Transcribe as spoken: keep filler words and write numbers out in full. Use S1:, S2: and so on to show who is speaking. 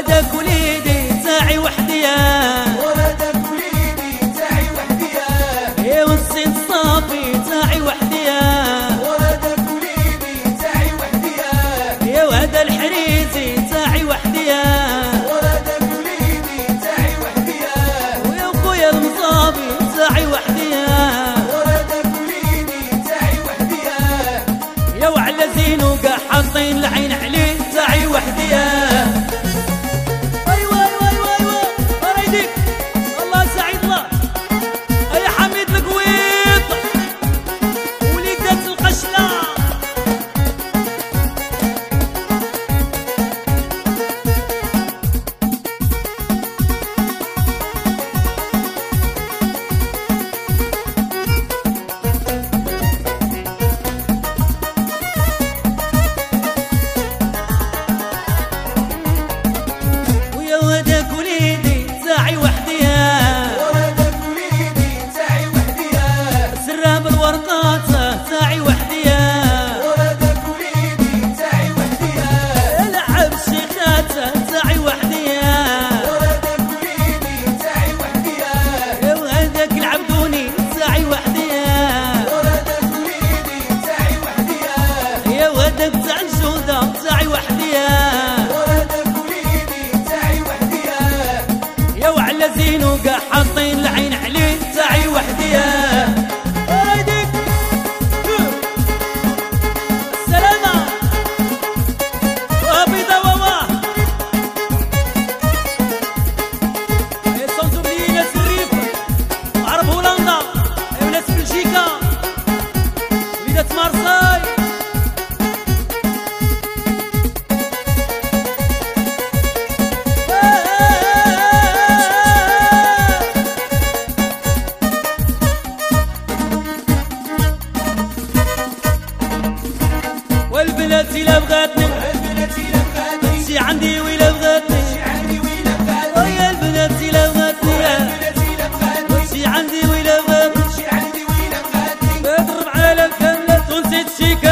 S1: وهذاك وليدي تاعي وحديا،
S2: وهذاك وليدي تاعي وحديا،
S1: يا والسيد صافي تاعي وحديا،
S2: وهذاك وليدي تاعي وحديا،
S1: يا وهذا الحريزي تاعي وحديا،
S2: وهذاك وليدي تاعي وحديا،
S1: ويا خويا المصابي تاعي وحديا،
S2: وهذاك وليدي تاعي وحديا،
S1: يا وعلى زينو قاع حاطين العين عليه تاعي وحديا. ايوا ايوا ايوا ايوا اريدك الله سعيد الله يا حميد القويط وليدات القشله. ويا وهذاك وليدي تاعي وحديا،
S2: وهذاك وليدي تاعي وحديا،
S1: سراب الورقات تاعي وحديا،
S2: وهذاك وليدي تاعي وحديا،
S1: لعب الشيخات تاعي وحديا،
S2: وهذاك وليدي تاعي وحديا،
S1: يا وهذاك العبدوني تاعي وحديا،
S2: وهذاك وليدي تاعي وحديا،
S1: يا وهذاك تاع الجودة تاعي وحديا،
S2: وهذاك وليدي تاعي وحديا،
S1: يا وعلى زينو قاع حاطين العين عليه تاعي وحديا. أريدك السلامة وبيضة وواه يا صوتوا ناس الريف وعرب هولندا وناس بلجيكا وليدات مارساي. والبنات إلا بغاتني
S2: البنات إلا بغاتني
S1: شي عندي وإلا بغاتني،
S2: شي عندي وإلا بغاتني،
S1: ويا البنات إلا بغاتني
S2: البنات إلا بغاتني
S1: شي عندي وإلا بغاتني،
S2: شي عندي وإلا بغاتني،
S1: بضرب على الكاملة تونسي تشيكا